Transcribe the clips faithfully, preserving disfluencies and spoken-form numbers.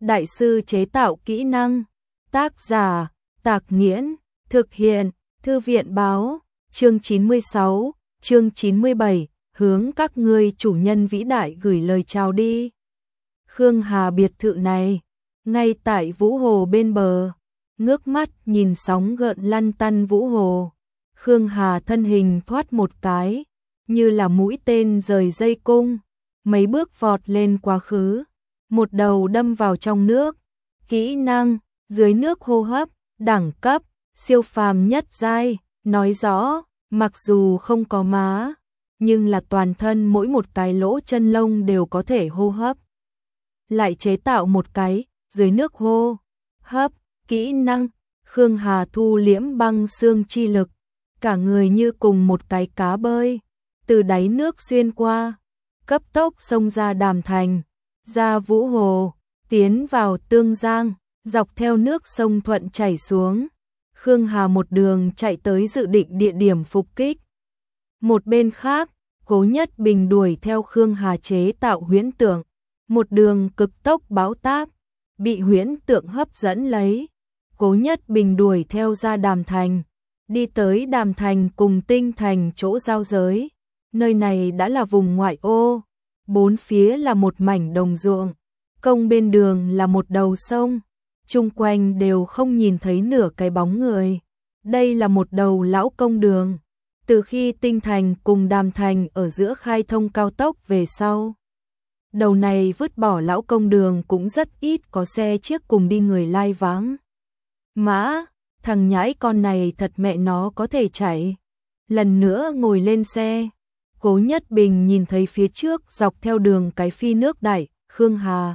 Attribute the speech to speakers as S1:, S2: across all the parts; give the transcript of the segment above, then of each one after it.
S1: đại sư chế tạo kỹ năng. Tác giả, Tạc Nghiễn, thực hiện, Thư viện báo, chương chín mươi sáu, chương chín mươi bảy, hướng các ngươi chủ nhân vĩ đại gửi lời chào đi. Khương Hà biệt thự này, ngay tại Vũ Hồ bên bờ, ngước mắt nhìn sóng gợn lăn tăn Vũ Hồ. Khương Hà thân hình thoát một cái, như là mũi tên rời dây cung, mấy bước vọt lên quá khứ, một đầu đâm vào trong nước. Kỹ năng, dưới nước hô hấp, đẳng cấp, siêu phàm nhất giai, nói rõ, mặc dù không có má, nhưng là toàn thân mỗi một cái lỗ chân lông đều có thể hô hấp. Lại chế tạo một cái, dưới nước hô hấp, kỹ năng, Khương Hà thu liễm băng xương chi lực, cả người như cùng một cái cá bơi, từ đáy nước xuyên qua, cấp tốc xông ra Đàm Thành, ra Vũ Hồ, tiến vào Tương Giang, dọc theo nước sông thuận chảy xuống. Khương Hà một đường chạy tới dự định địa điểm phục kích. Một bên khác, Cố Nhất Bình đuổi theo Khương Hà chế tạo huyễn tượng, một đường cực tốc báo táp, bị huyễn tượng hấp dẫn lấy. Cố Nhất Bình đuổi theo ra Đàm Thành, đi tới Đàm Thành cùng Tinh Thành chỗ giao giới. Nơi này đã là vùng ngoại ô, bốn phía là một mảnh đồng ruộng, công bên đường là một đầu sông, chung quanh đều không nhìn thấy nửa cái bóng người. Đây là một đầu lão công đường, từ khi Tinh Thành cùng Đàm Thành ở giữa khai thông cao tốc về sau. Đầu này vứt bỏ lão công đường cũng rất ít có xe chiếc cùng đi người lai vắng. Mã, thằng nhãi con này thật mẹ nó có thể chạy. Lần nữa ngồi lên xe, Cố Nhất Bình nhìn thấy phía trước dọc theo đường cái phi nước đại, Khương Hà.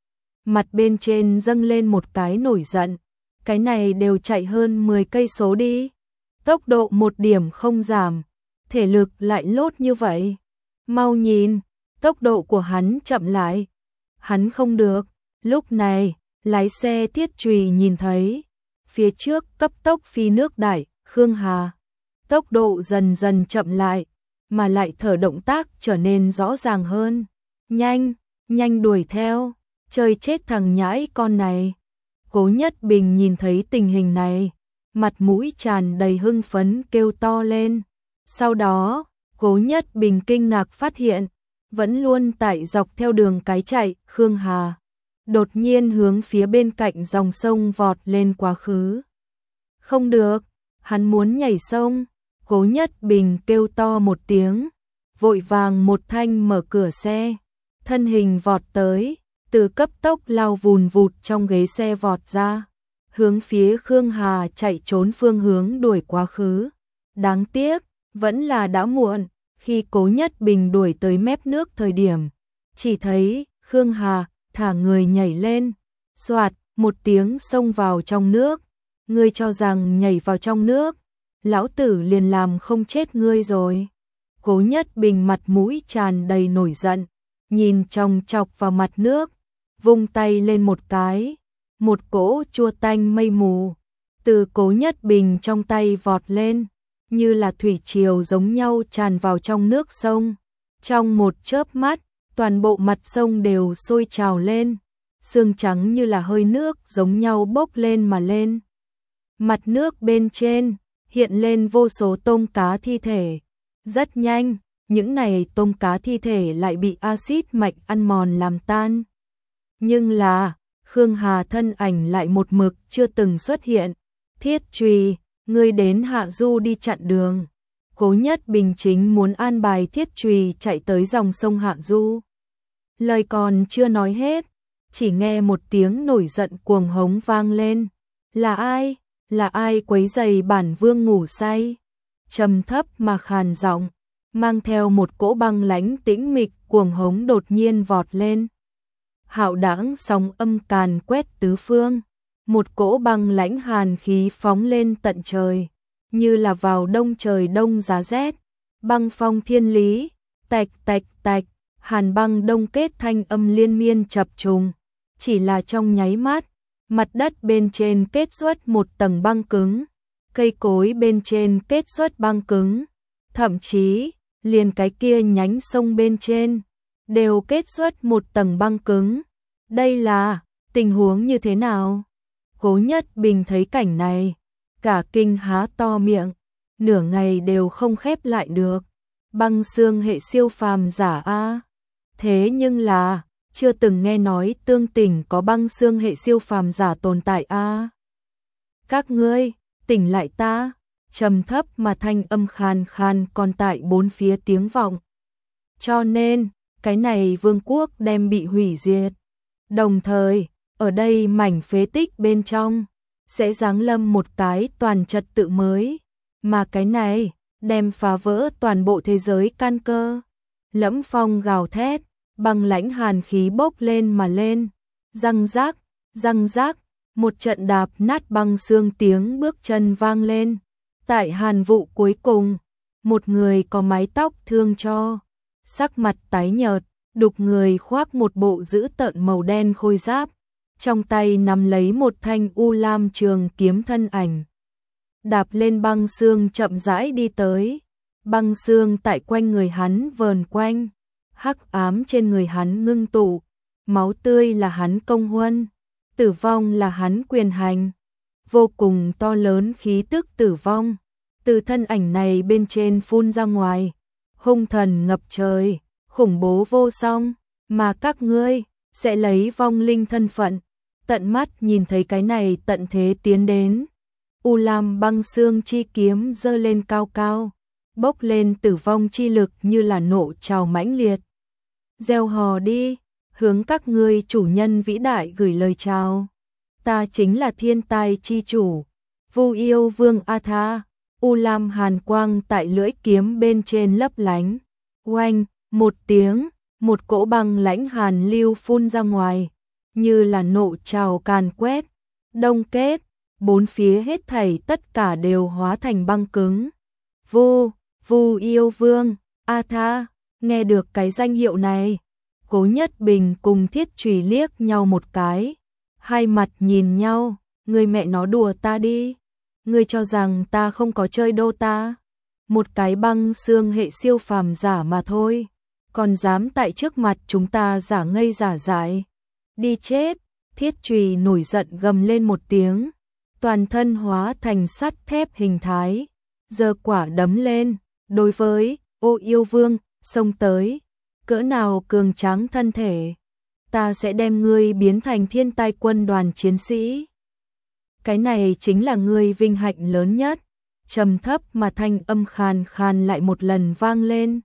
S1: Mặt bên trên dâng lên một cái nổi giận, cái này đều chạy hơn mười cây số đi. Tốc độ một điểm không giảm, thể lực lại lốt như vậy. Mau nhìn, tốc độ của hắn chậm lại. Hắn không được, lúc này, lái xe Thiết Trùy nhìn thấy. Phía trước cấp tốc phi nước đại, Khương Hà. Tốc độ dần dần chậm lại, mà lại thở động tác trở nên rõ ràng hơn. Nhanh, nhanh đuổi theo, chơi chết thằng nhãi con này. Cố Nhất Bình nhìn thấy tình hình này, mặt mũi tràn đầy hưng phấn kêu to lên. Sau đó, Cố Nhất Bình kinh ngạc phát hiện, vẫn luôn tại dọc theo đường cái chạy, Khương Hà đột nhiên hướng phía bên cạnh dòng sông vọt lên quá khứ. Không được, hắn muốn nhảy sông. Cố Nhất Bình kêu to một tiếng, vội vàng một thanh mở cửa xe, thân hình vọt tới, từ cấp tốc lao vùn vụt trong ghế xe vọt ra, hướng phía Khương Hà chạy trốn phương hướng đuổi quá khứ. Đáng tiếc, vẫn là đã muộn, khi Cố Nhất Bình đuổi tới mép nước thời điểm, chỉ thấy Khương Hà thả người nhảy lên, xoạt một tiếng xông vào trong nước. Ngươi cho rằng nhảy vào trong nước, lão tử liền làm không chết ngươi rồi. Cố Nhất Bình mặt mũi tràn đầy nổi giận, nhìn chòng chọc vào mặt nước, vung tay lên một cái, một cỗ chua tanh mây mù từ Cố Nhất Bình trong tay vọt lên, như là thủy triều giống nhau tràn vào trong nước sông. Trong một chớp mắt, toàn bộ mặt sông đều sôi trào lên, sương trắng như là hơi nước giống nhau bốc lên mà lên. Mặt nước bên trên hiện lên vô số tôm cá thi thể. Rất nhanh, những này tôm cá thi thể lại bị axit mạch ăn mòn làm tan. Nhưng là, Khương Hà thân ảnh lại một mực chưa từng xuất hiện. Thiết Trùy, ngươi đến hạ du đi chặn đường. Cố Nhất Bình chính muốn an bài Thiết Trùy chạy tới dòng sông hạ du. Lời còn chưa nói hết, chỉ nghe một tiếng nổi giận cuồng hống vang lên. Là ai? Là ai quấy rầy bản vương ngủ say? Trầm thấp mà khàn giọng, mang theo một cỗ băng lãnh tĩnh mịch, cuồng hống đột nhiên vọt lên. Hạo đãng sóng âm càn quét tứ phương, một cỗ băng lãnh hàn khí phóng lên tận trời, như là vào đông trời đông giá rét. Băng phong thiên lý, tạch tạch tạch, hàn băng đông kết thanh âm liên miên chập trùng. Chỉ là trong nháy mắt, mặt đất bên trên kết xuất một tầng băng cứng, cây cối bên trên kết xuất băng cứng, thậm chí, liền cái kia nhánh sông bên trên, đều kết xuất một tầng băng cứng. Đây là Tình huống như thế nào? Cố Nhất Bình thấy cảnh này, cả kinh há to miệng, nửa ngày đều không khép lại được. Băng xương hệ siêu phàm giả a? Thế nhưng là, chưa từng nghe nói Tương Tỉnh có băng xương hệ siêu phàm giả tồn tại a. Các ngươi, tỉnh lại ta, trầm thấp mà thanh âm khan khan còn tại bốn phía tiếng vọng. Cho nên, cái này vương quốc đem bị hủy diệt. Đồng thời, ở đây mảnh phế tích bên trong, sẽ giáng lâm một cái toàn trật tự mới, mà cái này, đem phá vỡ toàn bộ thế giới căn cơ. Lẫm Phong gào thét, băng lãnh hàn khí bốc lên mà lên, răng rác, răng rác, một trận đạp nát băng xương tiếng bước chân vang lên. Tại hàn vụ cuối cùng, một người có mái tóc thương cho, sắc mặt tái nhợt, đục người khoác một bộ dữ tợn màu đen khôi giáp, trong tay nắm lấy một thanh u lam trường kiếm thân ảnh. Đạp lên băng xương chậm rãi đi tới, băng xương tại quanh người hắn vờn quanh, hắc ám trên người hắn ngưng tụ, máu tươi là hắn công huân, tử vong là hắn quyền hành. Vô cùng to lớn khí tức tử vong, từ thân ảnh này bên trên phun ra ngoài, hung thần ngập trời, khủng bố vô song, mà các ngươi sẽ lấy vong linh thân phận, tận mắt nhìn thấy cái này tận thế tiến đến. U lam băng xương chi kiếm giơ lên cao cao, bốc lên tử vong chi lực như là nộ trào mãnh liệt. Gieo hò đi, hướng các ngươi chủ nhân vĩ đại gửi lời chào. Ta chính là thiên tai chi chủ, Vu Yêu Vương Atha. U lam hàn quang tại lưỡi kiếm bên trên lấp lánh. Oanh, một tiếng, một cỗ băng lãnh hàn lưu phun ra ngoài, như là nộ trào càn quét, đông kết, bốn phía hết thảy tất cả đều hóa thành băng cứng. Vu, Vu Yêu Vương, Atha, nghe được cái danh hiệu này, Cố Nhất Bình cùng Thiết Trùy liếc nhau một cái, hai mặt nhìn nhau, người mẹ nó đùa ta đi, ngươi cho rằng ta không có chơi Dota, một cái băng xương hệ siêu phàm giả mà thôi, còn dám tại trước mặt chúng ta giả ngây giả dại, đi chết. Thiết Trùy nổi giận gầm lên một tiếng, toàn thân hóa thành sắt thép hình thái, giơ quả đấm lên, đối với Ô Yêu Vương xông tới, cỡ nào cường tráng thân thể, ta sẽ đem ngươi biến thành thiên tai quân đoàn chiến sĩ. Cái này chính là ngươi vinh hạnh lớn nhất. Trầm thấp mà thanh âm khàn khàn lại một lần vang lên.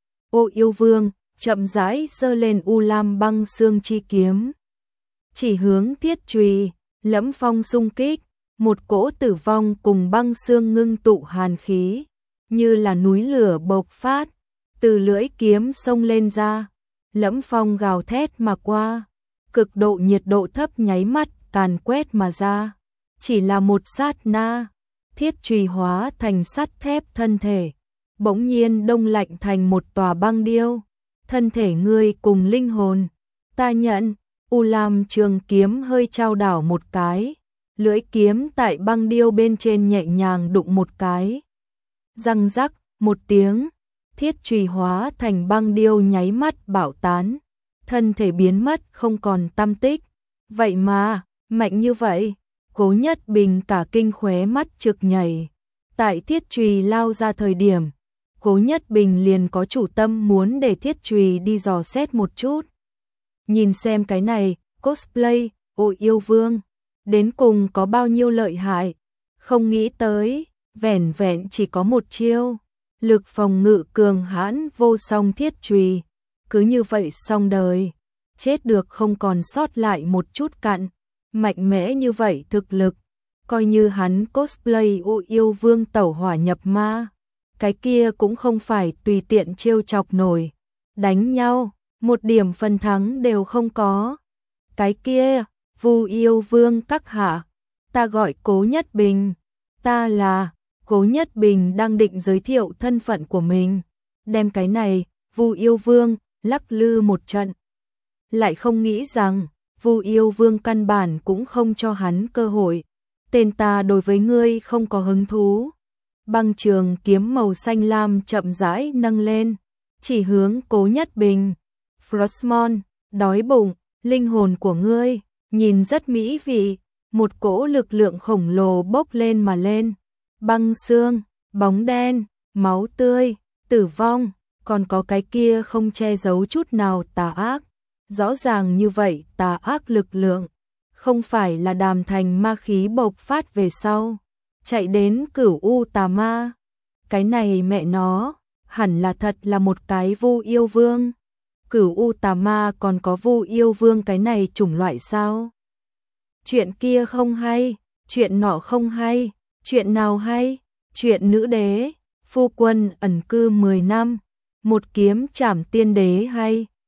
S1: Ô Yêu Vương chậm rãi giơ lên u lam băng xương chi kiếm, chỉ hướng Thiết Trùy. Lẫm Phong xung kích, một cỗ tử vong cùng băng xương ngưng tụ hàn khí, như là núi lửa bộc phát, từ lưỡi kiếm xông lên ra. Lẫm Phong gào thét mà qua, cực độ nhiệt độ thấp nháy mắt càn quét mà ra. Chỉ là một sát na, Thiết Trùy hóa thành sắt thép thân thể, bỗng nhiên đông lạnh thành một tòa băng điêu. Thân thể ngươi cùng linh hồn, ta nhận. U lam trường kiếm hơi trao đảo một cái, lưỡi kiếm tại băng điêu bên trên nhẹ nhàng đụng một cái. Răng rắc, một tiếng, Thiết Trùy hóa thành băng điêu nháy mắt bạo tán, thân thể biến mất không còn tăm tích. Vậy mà, mạnh như vậy, Cố Nhất Bình cả kinh khóe mắt trực nhảy. Tại Thiết Trùy lao ra thời điểm, Cố Nhất Bình liền có chủ tâm muốn để Thiết Trùy đi dò xét một chút. Nhìn xem cái này, cosplay, Ô Yêu Vương, đến cùng có bao nhiêu lợi hại. Không nghĩ tới, vẻn vẹn chỉ có một chiêu, lực phòng ngự cường hãn vô song Thiết Trùy, cứ như vậy xong đời, chết được không còn sót lại một chút cặn. Mạnh mẽ như vậy thực lực, coi như hắn cosplay Ô Yêu Vương tẩu hỏa nhập ma, cái kia cũng không phải tùy tiện trêu chọc nổi. Đánh nhau, một điểm phần thắng đều không có. Cái kia, Vu Yêu Vương các hạ, ta gọi Cố Nhất Bình, ta là... Cố Nhất Bình đang định giới thiệu thân phận của mình, đem cái này, Vu Yêu Vương, lắc lư một trận. Lại không nghĩ rằng, Vu Yêu Vương căn bản cũng không cho hắn cơ hội. Tên ta đối với ngươi không có hứng thú. Băng trường kiếm màu xanh lam chậm rãi nâng lên, chỉ hướng Cố Nhất Bình. Frostmourne, đói bụng, linh hồn của ngươi, nhìn rất mỹ vị, một cỗ lực lượng khổng lồ bốc lên mà lên. Băng xương, bóng đen, máu tươi, tử vong, còn có cái kia không che giấu chút nào tà ác. Rõ ràng như vậy tà ác lực lượng, không phải là Đàm Thành ma khí bộc phát về sau, chạy đến Cửu U tà ma. Cái này mẹ nó, hẳn là thật là một cái Vu Yêu Vương. Cửu U tà ma còn có Vu Yêu Vương cái này chủng loại sao? Chuyện kia không hay, chuyện nọ không hay, chuyện nào hay? Chuyện nữ đế, phu quân ẩn cư mười năm, một kiếm trảm tiên đế hay?